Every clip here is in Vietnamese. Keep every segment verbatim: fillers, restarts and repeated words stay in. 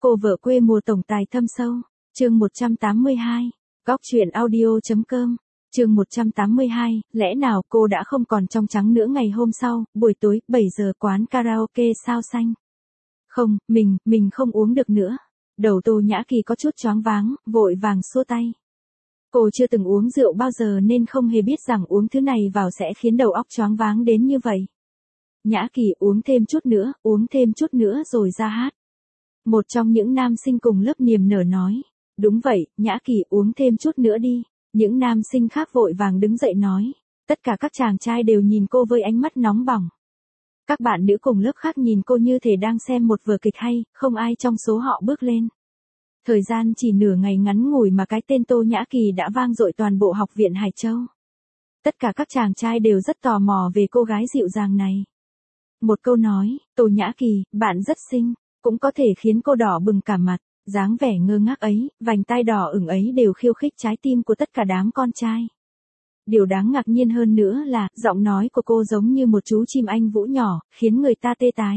Cô vợ quê mùa tổng tài thâm sâu, chương một trăm tám mươi hai, góc truyện audio.com, chương một trăm tám mươi hai, lẽ nào cô đã không còn trong trắng nữa ngày hôm sau, buổi tối, bảy giờ quán karaoke sao xanh. Không, mình, mình không uống được nữa. Đầu Tô Nhã Kỳ có chút choáng váng, vội vàng xua tay. Cô chưa từng uống rượu bao giờ nên không hề biết rằng uống thứ này vào sẽ khiến đầu óc choáng váng đến như vậy. Nhã Kỳ uống thêm chút nữa, uống thêm chút nữa rồi ra hát. Một trong những nam sinh cùng lớp niềm nở nói. Đúng vậy, Nhã Kỳ uống thêm chút nữa đi. Những nam sinh khác vội vàng đứng dậy nói. Tất cả các chàng trai đều nhìn cô với ánh mắt nóng bỏng. Các bạn nữ cùng lớp khác nhìn cô như thể đang xem một vở kịch hay, không ai trong số họ bước lên. Thời gian chỉ nửa ngày ngắn ngủi mà cái tên Tô Nhã Kỳ đã vang dội toàn bộ học viện Hải Châu. Tất cả các chàng trai đều rất tò mò về cô gái dịu dàng này. Một câu nói, Tô Nhã Kỳ, bạn rất xinh, cũng có thể khiến cô đỏ bừng cả mặt. Dáng vẻ ngơ ngác ấy, vành tai đỏ ửng ấy đều khiêu khích trái tim của tất cả đám con trai. Điều đáng ngạc nhiên hơn nữa là, giọng nói của cô giống như một chú chim anh vũ nhỏ, khiến người ta tê tái.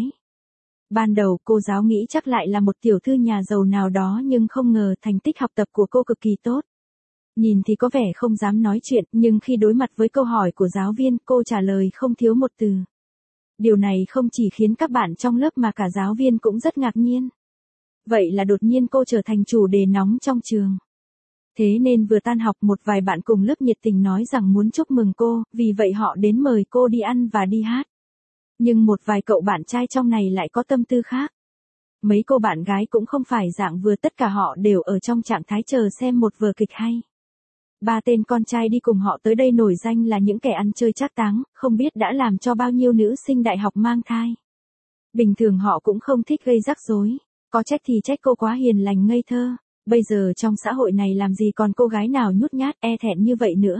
Ban đầu cô giáo nghĩ chắc lại là một tiểu thư nhà giàu nào đó nhưng không ngờ thành tích học tập của cô cực kỳ tốt. Nhìn thì có vẻ không dám nói chuyện, nhưng khi đối mặt với câu hỏi của giáo viên, cô trả lời không thiếu một từ. Điều này không chỉ khiến các bạn trong lớp mà cả giáo viên cũng rất ngạc nhiên. Vậy là đột nhiên cô trở thành chủ đề nóng trong trường. Thế nên vừa tan học một vài bạn cùng lớp nhiệt tình nói rằng muốn chúc mừng cô, vì vậy họ đến mời cô đi ăn và đi hát. Nhưng một vài cậu bạn trai trong này lại có tâm tư khác. Mấy cô bạn gái cũng không phải dạng vừa, tất cả họ đều ở trong trạng thái chờ xem một vở kịch hay. Ba tên con trai đi cùng họ tới đây nổi danh là những kẻ ăn chơi trác táng, không biết đã làm cho bao nhiêu nữ sinh đại học mang thai. Bình thường họ cũng không thích gây rắc rối, có trách thì trách cô quá hiền lành ngây thơ. Bây giờ trong xã hội này làm gì còn cô gái nào nhút nhát e thẹn như vậy nữa.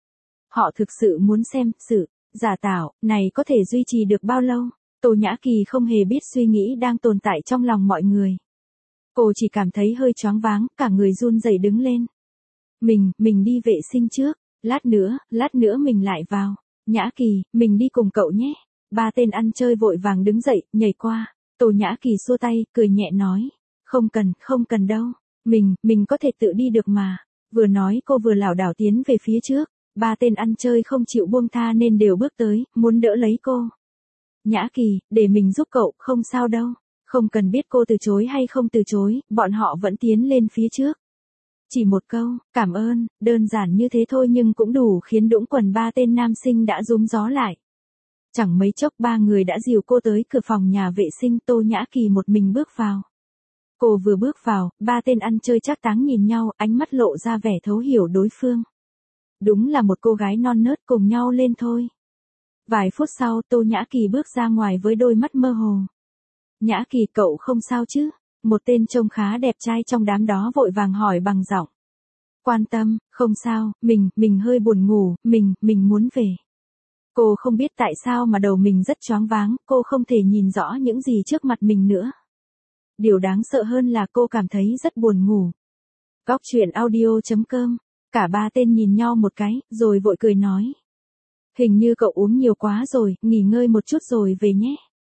Họ thực sự muốn xem sự giả tạo này có thể duy trì được bao lâu. Tô Nhã Kỳ không hề biết suy nghĩ đang tồn tại trong lòng mọi người. Cô chỉ cảm thấy hơi choáng váng, cả người run rẩy đứng lên. Mình, mình đi vệ sinh trước, lát nữa, lát nữa mình lại vào. Nhã Kỳ, mình đi cùng cậu nhé. Ba tên ăn chơi vội vàng đứng dậy, nhảy qua. Tô Nhã Kỳ xua tay, cười nhẹ nói. Không cần, không cần đâu. Mình, mình có thể tự đi được mà. Vừa nói cô vừa lảo đảo tiến về phía trước. Ba tên ăn chơi không chịu buông tha nên đều bước tới, muốn đỡ lấy cô. Nhã Kỳ, để mình giúp cậu, không sao đâu. Không cần biết cô từ chối hay không từ chối, bọn họ vẫn tiến lên phía trước. Chỉ một câu, cảm ơn, đơn giản như thế thôi nhưng cũng đủ khiến đũng quần ba tên nam sinh đã rúm gió lại. Chẳng mấy chốc ba người đã dìu cô tới cửa phòng nhà vệ sinh. Tô Nhã Kỳ một mình bước vào. Cô vừa bước vào, ba tên ăn chơi trác táng nhìn nhau, ánh mắt lộ ra vẻ thấu hiểu đối phương. Đúng là một cô gái non nớt, cùng nhau lên thôi. Vài phút sau, Tô Nhã Kỳ bước ra ngoài với đôi mắt mơ hồ. Nhã Kỳ, cậu không sao chứ? Một tên trông khá đẹp trai trong đám đó vội vàng hỏi bằng giọng quan tâm. Không sao, mình, mình hơi buồn ngủ, mình, mình muốn về. Cô không biết tại sao mà đầu mình rất choáng váng, cô không thể nhìn rõ những gì trước mặt mình nữa. Điều đáng sợ hơn là cô cảm thấy rất buồn ngủ. Góc truyện audio.com, cả ba tên nhìn nhau một cái, rồi vội cười nói. Hình như cậu uống nhiều quá rồi, nghỉ ngơi một chút rồi về nhé.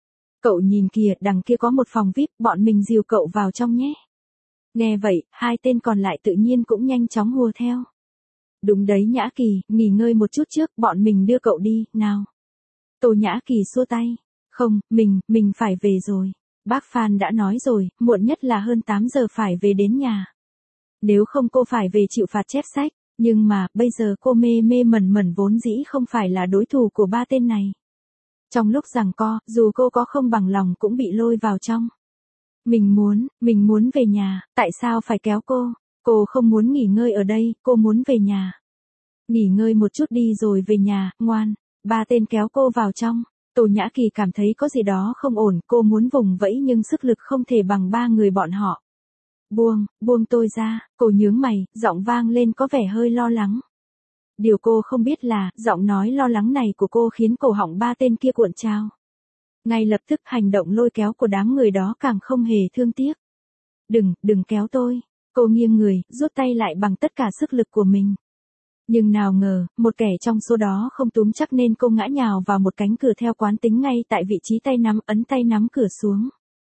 Cậu nhìn kìa, đằng kia có một phòng vi ai pi, bọn mình dìu cậu vào trong nhé. Nghe vậy, hai tên còn lại tự nhiên cũng nhanh chóng hùa theo. Đúng đấy Nhã Kỳ, nghỉ ngơi một chút trước, bọn mình đưa cậu đi, nào. Tô Nhã Kỳ xua tay. Không, mình, mình phải về rồi. Bác Phan đã nói rồi, muộn nhất là hơn tám giờ phải về đến nhà. Nếu không cô phải về chịu phạt chép sách, nhưng mà, bây giờ cô mê mê mẩn mẩn vốn dĩ không phải là đối thủ của ba tên này. Trong lúc giằng co, dù cô có không bằng lòng cũng bị lôi vào trong. Mình muốn, mình muốn về nhà, tại sao phải kéo cô? Cô không muốn nghỉ ngơi ở đây, cô muốn về nhà. Nghỉ ngơi một chút đi rồi về nhà, ngoan. Ba tên kéo cô vào trong. Tô Nhã Kỳ cảm thấy có gì đó không ổn, cô muốn vùng vẫy nhưng sức lực không thể bằng ba người bọn họ. Buông, buông tôi ra, cô nhướng mày, giọng vang lên có vẻ hơi lo lắng. Điều cô không biết là, giọng nói lo lắng này của cô khiến cổ họng ba tên kia cuộn trao. Ngay lập tức hành động lôi kéo của đám người đó càng không hề thương tiếc. Đừng, đừng kéo tôi. Cô nghiêng người, rút tay lại bằng tất cả sức lực của mình. Nhưng nào ngờ, một kẻ trong số đó không túm chắc nên cô ngã nhào vào một cánh cửa theo quán tính ngay tại vị trí tay nắm, ấn tay nắm cửa xuống.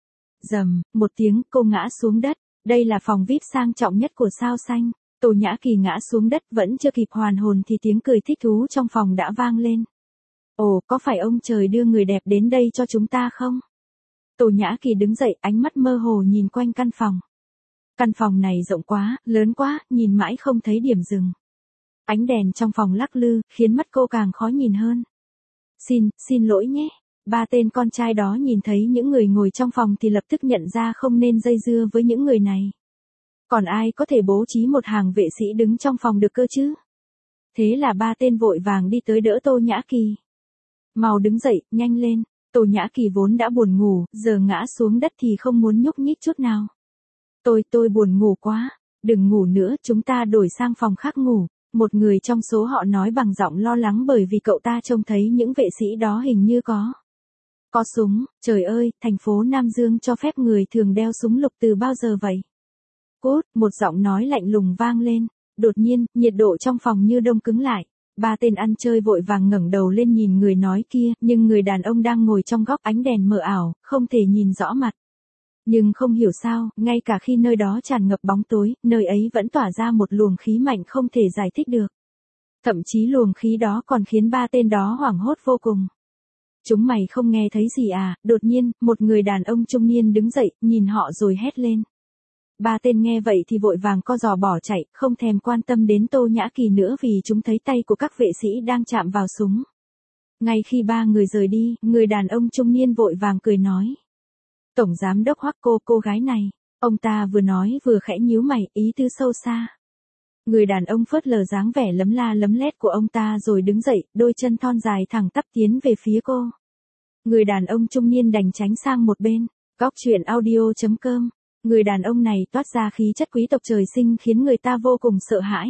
Rầm, một tiếng, cô ngã xuống đất. Đây là phòng vi ai pi sang trọng nhất của sao xanh. Tô Nhã Kỳ ngã xuống đất, vẫn chưa kịp hoàn hồn thì tiếng cười thích thú trong phòng đã vang lên. Ồ, có phải ông trời đưa người đẹp đến đây cho chúng ta không? Tô Nhã Kỳ đứng dậy, ánh mắt mơ hồ nhìn quanh căn phòng. Căn phòng này rộng quá, lớn quá, nhìn mãi không thấy điểm dừng. Ánh đèn trong phòng lắc lư, khiến mắt cô càng khó nhìn hơn. Xin, xin lỗi nhé. Ba tên con trai đó nhìn thấy những người ngồi trong phòng thì lập tức nhận ra không nên dây dưa với những người này. Còn ai có thể bố trí một hàng vệ sĩ đứng trong phòng được cơ chứ? Thế là ba tên vội vàng đi tới đỡ Tô Nhã Kỳ. Mau đứng dậy, nhanh lên. Tô Nhã Kỳ vốn đã buồn ngủ, giờ ngã xuống đất thì không muốn nhúc nhích chút nào. Tôi, tôi buồn ngủ quá. Đừng ngủ nữa, chúng ta đổi sang phòng khác ngủ. Một người trong số họ nói bằng giọng lo lắng bởi vì cậu ta trông thấy những vệ sĩ đó hình như có. Có súng, trời ơi, thành phố Nam Dương cho phép người thường đeo súng lục từ bao giờ vậy? Cút, một giọng nói lạnh lùng vang lên. Đột nhiên, nhiệt độ trong phòng như đông cứng lại. Ba tên ăn chơi vội vàng ngẩng đầu lên nhìn người nói kia, nhưng người đàn ông đang ngồi trong góc ánh đèn mờ ảo, không thể nhìn rõ mặt. Nhưng không hiểu sao, ngay cả khi nơi đó tràn ngập bóng tối, nơi ấy vẫn tỏa ra một luồng khí mạnh không thể giải thích được. Thậm chí luồng khí đó còn khiến ba tên đó hoảng hốt vô cùng. Chúng mày không nghe thấy gì à? Đột nhiên, một người đàn ông trung niên đứng dậy, nhìn họ rồi hét lên. Ba tên nghe vậy thì vội vàng co giò bỏ chạy, không thèm quan tâm đến Tô Nhã Kỳ nữa vì chúng thấy tay của các vệ sĩ đang chạm vào súng. Ngay khi ba người rời đi, người đàn ông trung niên vội vàng cười nói. Tổng giám đốc Hoắc cô, cô gái này. Ông ta vừa nói vừa khẽ nhíu mày, ý tứ sâu xa. Người đàn ông phớt lờ dáng vẻ lấm la lấm lét của ông ta rồi đứng dậy, đôi chân thon dài thẳng tắp tiến về phía cô. Người đàn ông trung niên đành tránh sang một bên. Góc truyện audio chấm com. Người đàn ông này toát ra khí chất quý tộc trời sinh khiến người ta vô cùng sợ hãi.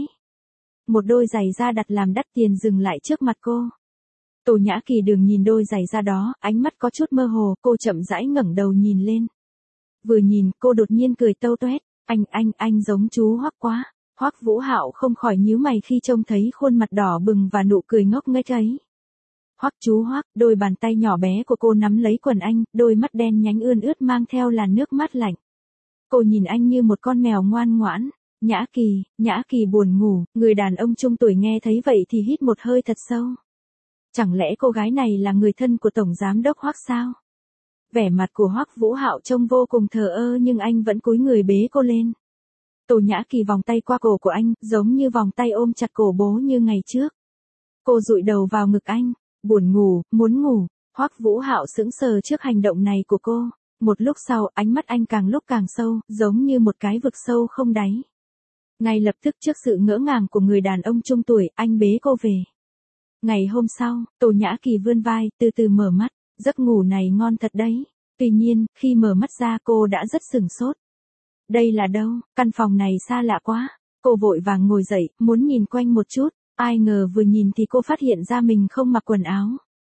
Một đôi giày da đặt làm đắt tiền dừng lại trước mặt cô. Tô Nhã Kỳ đừng nhìn đôi giày da đó, ánh mắt có chút mơ hồ, cô chậm rãi ngẩng đầu nhìn lên. Vừa nhìn, cô đột nhiên cười tâu toét, anh anh anh giống chú Hoắc quá. Hoắc Vũ Hạo không khỏi nhíu mày khi trông thấy khuôn mặt đỏ bừng và nụ cười ngốc nghếch ấy. Hoắc chú Hoắc, đôi bàn tay nhỏ bé của cô nắm lấy quần anh, đôi mắt đen nhánh ươn ướt mang theo làn nước mắt lạnh. Cô nhìn anh như một con mèo ngoan ngoãn. Nhã Kỳ, Nhã Kỳ buồn ngủ, người đàn ông trung tuổi nghe thấy vậy thì hít một hơi thật sâu. Chẳng lẽ cô gái này là người thân của Tổng Giám đốc Hoắc sao? Vẻ mặt của Hoắc Vũ Hạo trông vô cùng thờ ơ nhưng anh vẫn cúi người bế cô lên. Tô Nhã Kỳ vòng tay qua cổ của anh, giống như vòng tay ôm chặt cổ bố như ngày trước. Cô dụi đầu vào ngực anh, buồn ngủ, muốn ngủ. Hoắc Vũ Hạo sững sờ trước hành động này của cô. Một lúc sau, ánh mắt anh càng lúc càng sâu, giống như một cái vực sâu không đáy. Ngay lập tức trước sự ngỡ ngàng của người đàn ông trung tuổi, anh bế cô về. Ngày hôm sau, Tô Nhã Kỳ vươn vai, từ từ mở mắt, giấc ngủ này ngon thật đấy. Tuy nhiên, khi mở mắt ra cô đã rất sửng sốt. Đây là đâu? Căn phòng này xa lạ quá. Cô vội vàng ngồi dậy, muốn nhìn quanh một chút, ai ngờ vừa nhìn thì cô phát hiện ra mình không mặc quần áo.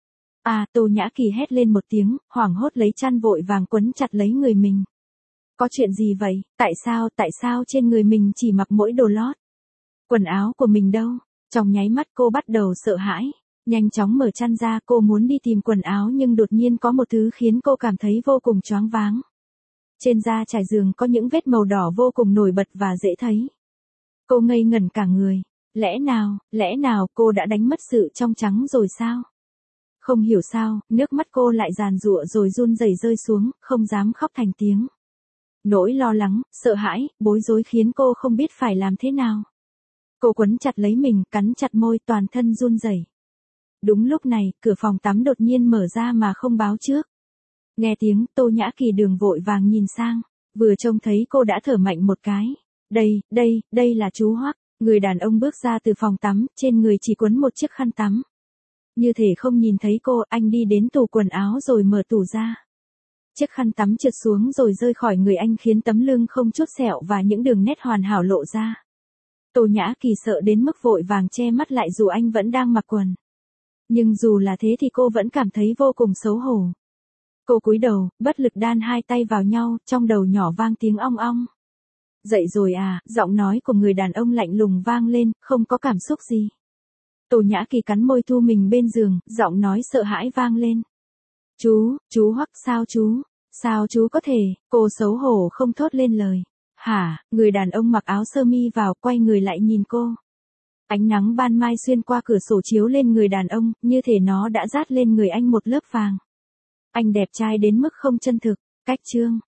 À, Tô Nhã Kỳ hét lên một tiếng, hoảng hốt lấy chăn vội vàng quấn chặt lấy người mình. Có chuyện gì vậy? Tại sao, tại sao trên người mình chỉ mặc mỗi đồ lót? Quần áo của mình đâu? Trong nháy mắt cô bắt đầu sợ hãi. Nhanh chóng mở chăn ra, cô muốn đi tìm quần áo nhưng đột nhiên có một thứ khiến cô cảm thấy vô cùng choáng váng. Trên da trải giường có những vết màu đỏ vô cùng nổi bật và dễ thấy. Cô ngây ngẩn cả người. Lẽ nào, lẽ nào cô đã đánh mất sự trong trắng rồi sao? Không hiểu sao, nước mắt cô lại giàn giụa rồi run rẩy rơi xuống, không dám khóc thành tiếng. Nỗi lo lắng, sợ hãi, bối rối khiến cô không biết phải làm thế nào. Cô quấn chặt lấy mình, cắn chặt môi, toàn thân run rẩy. Đúng lúc này, cửa phòng tắm đột nhiên mở ra mà không báo trước. Nghe tiếng, Tô Nhã Kỳ đường vội vàng nhìn sang, vừa trông thấy cô đã thở mạnh một cái. Đây, đây, đây là chú Hoắc. Người đàn ông bước ra từ phòng tắm, trên người chỉ quấn một chiếc khăn tắm. Như thể không nhìn thấy cô, anh đi đến tủ quần áo rồi mở tủ ra. Chiếc khăn tắm trượt xuống rồi rơi khỏi người anh khiến tấm lưng không chút sẹo và những đường nét hoàn hảo lộ ra. Tô Nhã Kỳ sợ đến mức vội vàng che mắt lại dù anh vẫn đang mặc quần. Nhưng dù là thế thì cô vẫn cảm thấy vô cùng xấu hổ. Cô cúi đầu, bất lực đan hai tay vào nhau, trong đầu nhỏ vang tiếng ong ong. Dậy rồi à, giọng nói của người đàn ông lạnh lùng vang lên, không có cảm xúc gì. Tô Nhã Kỳ cắn môi thu mình bên giường, giọng nói sợ hãi vang lên. Chú, chú Hoắc sao chú? Sao chú có thể, cô xấu hổ không thốt lên lời. Hả, người đàn ông mặc áo sơ mi vào, quay người lại nhìn cô. Ánh nắng ban mai xuyên qua cửa sổ chiếu lên người đàn ông, như thể nó đã dát lên người anh một lớp vàng. Anh đẹp trai đến mức không chân thực. Cách chương